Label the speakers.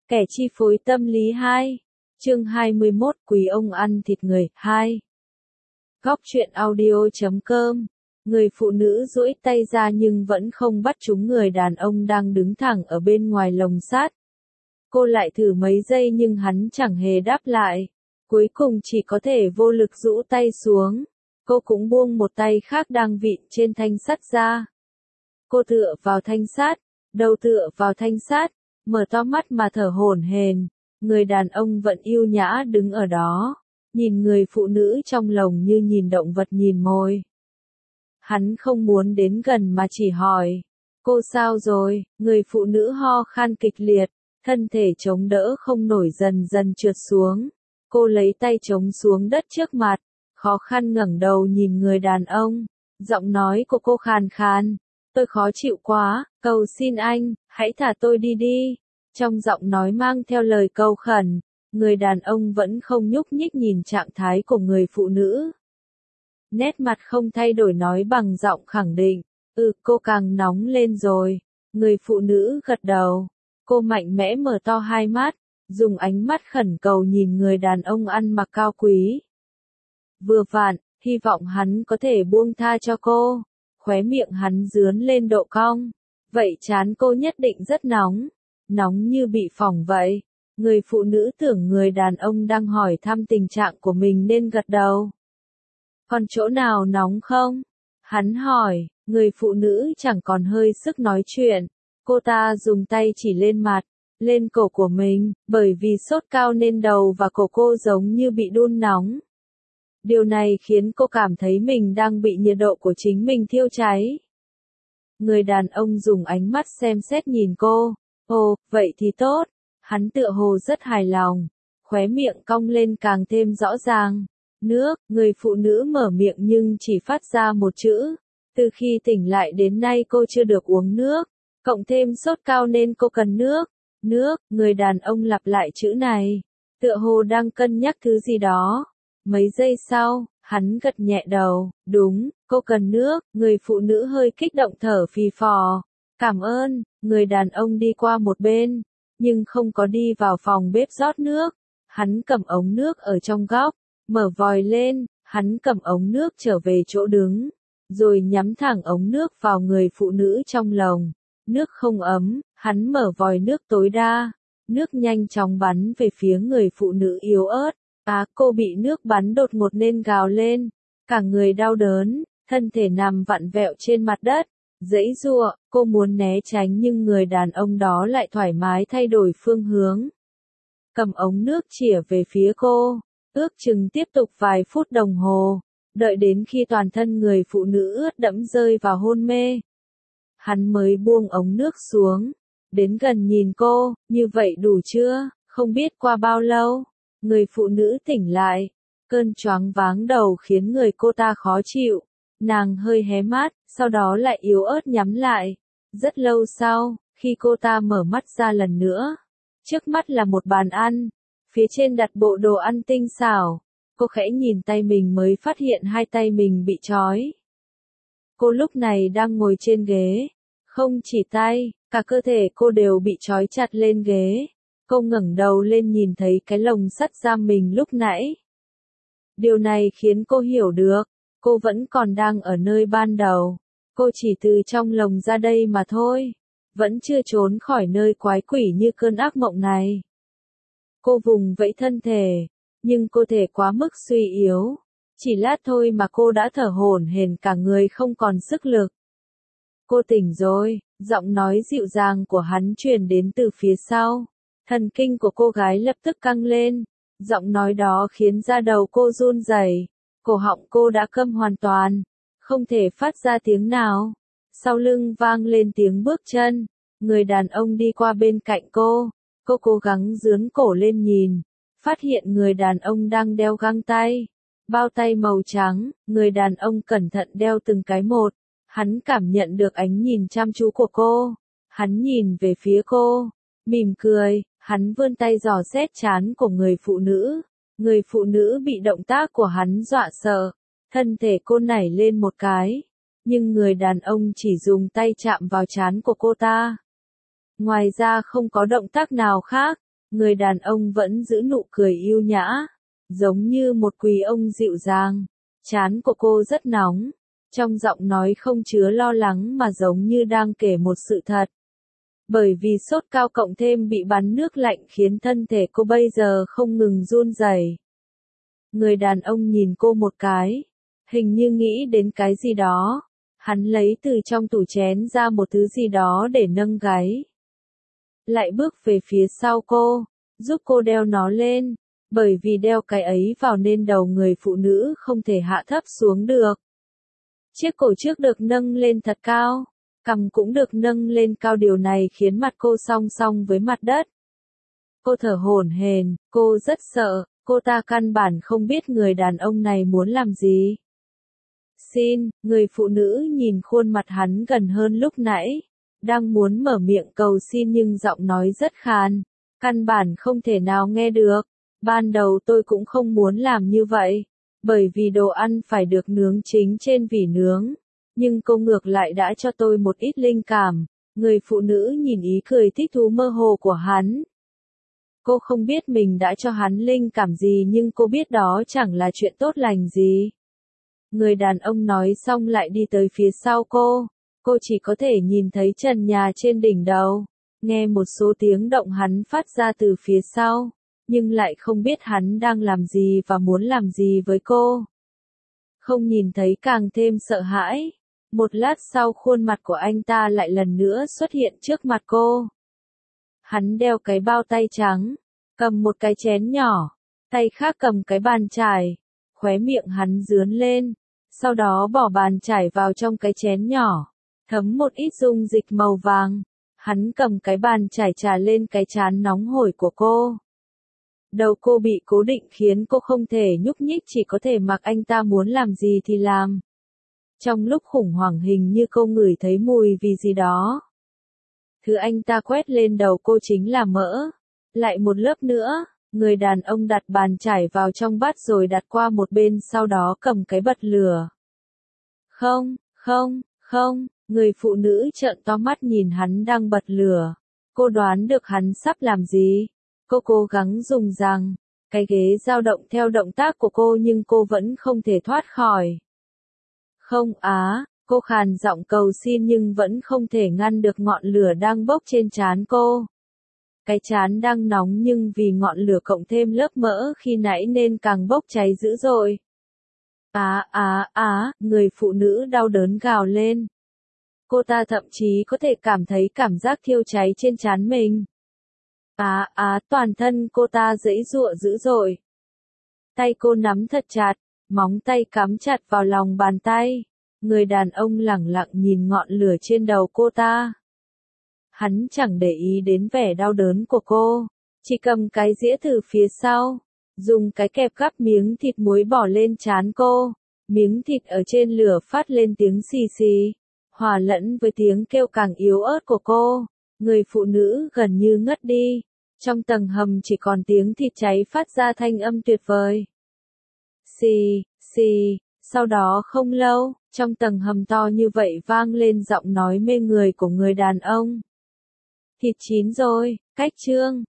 Speaker 1: Kẻ chi phối tâm lý 2. Chương 21 Quý ông ăn thịt người 2. Góc truyện audio.com. Người phụ nữ duỗi tay ra nhưng vẫn không bắt trúng người đàn ông đang đứng thẳng ở bên ngoài lồng sắt. Cô lại thử mấy giây nhưng hắn chẳng hề đáp lại. Cuối cùng chỉ có thể vô lực rũ tay xuống. Cô cũng buông một tay khác đang vịn trên thanh sắt ra. Cô tựa vào thanh sắt, đầu tựa vào thanh sắt, mở to mắt mà thở hổn hển. Người đàn ông vẫn yêu nhã đứng ở đó, nhìn người phụ nữ trong lồng như nhìn động vật nhìn mồi. Hắn không muốn đến gần mà chỉ hỏi, cô sao rồi? Người phụ nữ ho khan kịch liệt, thân thể chống đỡ không nổi dần dần trượt xuống. Cô lấy tay chống xuống đất trước mặt, khó khăn ngẩng đầu nhìn người đàn ông. Giọng nói của cô khàn khàn, tôi khó chịu quá, cầu xin anh, hãy thả tôi đi đi. Trong giọng nói mang theo lời cầu khẩn, người đàn ông vẫn không nhúc nhích nhìn trạng thái của người phụ nữ. Nét mặt không thay đổi nói bằng giọng khẳng định, cô càng nóng lên rồi. Người phụ nữ gật đầu, cô mạnh mẽ mở to hai mắt, dùng ánh mắt khẩn cầu nhìn người đàn ông ăn mặc cao quý. Vừa vặn, hy vọng hắn có thể buông tha cho cô. Khóe miệng hắn dướn lên độ cong. Vậy trán cô nhất định rất nóng. Nóng như bị phỏng vậy. Người phụ nữ tưởng người đàn ông đang hỏi thăm tình trạng của mình nên gật đầu. Còn chỗ nào nóng không? Hắn hỏi, người phụ nữ chẳng còn hơi sức nói chuyện. Cô ta dùng tay chỉ lên mặt, lên cổ của mình, bởi vì sốt cao nên đầu và cổ cô giống như bị đun nóng. Điều này khiến cô cảm thấy mình đang bị nhiệt độ của chính mình thiêu cháy. Người đàn ông dùng ánh mắt xem xét nhìn cô. Ồ, vậy thì tốt. Hắn tựa hồ rất hài lòng. Khóe miệng cong lên càng thêm rõ ràng. Nước, người phụ nữ mở miệng nhưng chỉ phát ra một chữ. Từ khi tỉnh lại đến nay cô chưa được uống nước. Cộng thêm sốt cao nên cô cần nước. Nước, người đàn ông lặp lại chữ này. Tựa hồ đang cân nhắc thứ gì đó. Mấy giây sau, hắn gật nhẹ đầu, đúng, cô cần nước. Người phụ nữ hơi kích động thở phì phò. Cảm ơn. Người đàn ông đi qua một bên, nhưng không có đi vào phòng bếp rót nước. Hắn cầm ống nước ở trong góc, mở vòi lên, hắn cầm ống nước trở về chỗ đứng, rồi nhắm thẳng ống nước vào người phụ nữ trong lồng. Nước không ấm, hắn mở vòi nước tối đa, nước nhanh chóng bắn về phía người phụ nữ yếu ớt. Cô bị nước bắn đột ngột nên gào lên, cả người đau đớn, thân thể nằm vặn vẹo trên mặt đất. Giãy giụa, cô muốn né tránh nhưng người đàn ông đó lại thoải mái thay đổi phương hướng. Cầm ống nước chĩa về phía cô, ước chừng tiếp tục vài phút đồng hồ, đợi đến khi toàn thân người phụ nữ ướt đẫm rơi vào hôn mê. Hắn mới buông ống nước xuống, đến gần nhìn cô, như vậy đủ chưa, không biết qua bao lâu, người phụ nữ tỉnh lại, cơn choáng váng đầu khiến người cô ta khó chịu. Nàng hơi hé mắt, sau đó lại yếu ớt nhắm lại. Rất lâu sau, khi cô ta mở mắt ra lần nữa, trước mắt là một bàn ăn, phía trên đặt bộ đồ ăn tinh xảo. Cô khẽ nhìn tay mình mới phát hiện hai tay mình bị trói. Cô lúc này đang ngồi trên ghế, không chỉ tay, cả cơ thể cô đều bị trói chặt lên ghế. Cô ngẩng đầu lên nhìn thấy cái lồng sắt giam mình lúc nãy. Điều này khiến cô hiểu được. Cô vẫn còn đang ở nơi ban đầu. Cô chỉ từ trong lồng ra đây mà thôi. Vẫn chưa trốn khỏi nơi quái quỷ như cơn ác mộng này. Cô vùng vẫy thân thể, nhưng cơ thể quá mức suy yếu. Chỉ lát thôi mà cô đã thở hổn hển cả người không còn sức lực. Cô tỉnh rồi, giọng nói dịu dàng của hắn truyền đến từ phía sau. Thần kinh của cô gái lập tức căng lên. Giọng nói đó khiến da đầu cô run rẩy. Cổ họng cô đã câm hoàn toàn, không thể phát ra tiếng nào. Sau lưng vang lên tiếng bước chân, người đàn ông đi qua bên cạnh cô cố gắng giương cổ lên nhìn, phát hiện người đàn ông đang đeo găng tay, bao tay màu trắng, người đàn ông cẩn thận đeo từng cái một. Hắn cảm nhận được ánh nhìn chăm chú của cô, hắn nhìn về phía cô, mỉm cười, hắn vươn tay dò xét trán của người phụ nữ. Người phụ nữ bị động tác của hắn dọa sợ, thân thể cô nảy lên một cái, nhưng người đàn ông chỉ dùng tay chạm vào trán của cô ta. Ngoài ra không có động tác nào khác, Người đàn ông vẫn giữ nụ cười yêu nhã, giống như một quý ông dịu dàng. Trán của cô rất nóng, trong giọng nói không chứa lo lắng mà giống như đang kể một sự thật. Bởi vì sốt cao cộng thêm bị bắn nước lạnh khiến thân thể cô bây giờ không ngừng run rẩy. Người đàn ông nhìn cô một cái, hình như nghĩ đến cái gì đó. Hắn lấy từ trong tủ chén ra một thứ gì đó để nâng gáy. Lại bước về phía sau cô, giúp cô đeo nó lên, bởi vì đeo cái ấy vào nên đầu người phụ nữ không thể hạ thấp xuống được. Chiếc cổ trước được nâng lên thật cao, cằm cũng được nâng lên cao, điều này khiến mặt cô song song với mặt đất. Cô thở hổn hển, cô rất sợ, cô ta căn bản không biết người đàn ông này muốn làm gì. Xin, người phụ nữ nhìn khuôn mặt hắn gần hơn lúc nãy, đang muốn mở miệng cầu xin nhưng giọng nói rất khàn, căn bản không thể nào nghe được. Ban đầu tôi cũng không muốn làm như vậy, bởi vì đồ ăn phải được nướng chính trên vỉ nướng, nhưng cô ngược lại đã cho tôi một ít linh cảm. Người phụ nữ nhìn ý cười thích thú mơ hồ của hắn. Cô không biết mình đã cho hắn linh cảm gì nhưng cô biết đó chẳng là chuyện tốt lành gì. Người đàn ông nói xong lại đi tới phía sau cô chỉ có thể nhìn thấy trần nhà trên đỉnh đầu, nghe một số tiếng động hắn phát ra từ phía sau, nhưng lại không biết hắn đang làm gì và muốn làm gì với cô. Không nhìn thấy càng thêm sợ hãi. Một lát sau khuôn mặt của anh ta lại lần nữa xuất hiện trước mặt cô. Hắn đeo cái bao tay trắng, cầm một cái chén nhỏ, tay khác cầm cái bàn chải, khóe miệng hắn rướn lên, sau đó bỏ bàn chải vào trong cái chén nhỏ, thấm một ít dung dịch màu vàng. Hắn cầm cái bàn chải chà lên cái trán nóng hổi của cô. Đầu cô bị cố định khiến cô không thể nhúc nhích, chỉ có thể mặc anh ta muốn làm gì thì làm. Trong lúc khủng hoảng hình như cô ngửi thấy mùi vì gì đó. Thứ anh ta quét lên đầu cô chính là mỡ. Lại một lớp nữa, người đàn ông đặt bàn chải vào trong bát rồi đặt qua một bên, sau đó cầm cái bật lửa. Không, không, không, người phụ nữ trợn to mắt nhìn hắn đang bật lửa. Cô đoán được hắn sắp làm gì. Cô cố gắng dùng rằng, cái ghế dao động theo động tác của cô nhưng cô vẫn không thể thoát khỏi. Không á, cô khàn giọng cầu xin nhưng vẫn không thể ngăn được ngọn lửa đang bốc trên trán cô. Cái trán đang nóng nhưng vì ngọn lửa cộng thêm lớp mỡ khi nãy nên càng bốc cháy dữ dội. Người phụ nữ đau đớn gào lên. Cô ta thậm chí có thể cảm thấy cảm giác thiêu cháy trên trán mình. Toàn thân cô ta giãy giụa dữ dội. Tay cô nắm thật chặt, móng tay cắm chặt vào lòng bàn tay. Người đàn ông lẳng lặng nhìn ngọn lửa trên đầu cô ta. Hắn chẳng để ý đến vẻ đau đớn của cô, chỉ cầm cái dĩa từ phía sau, dùng cái kẹp gắp miếng thịt muối bỏ lên trán cô. Miếng thịt ở trên lửa phát lên tiếng xì xì, hòa lẫn với tiếng kêu càng yếu ớt của cô. Người phụ nữ gần như ngất đi. Trong tầng hầm chỉ còn tiếng thịt cháy phát ra thanh âm tuyệt vời. Xì, xì, sau đó không lâu, trong tầng hầm to như vậy vang lên giọng nói mê người của người đàn ông. Thịt chín rồi, cách chương.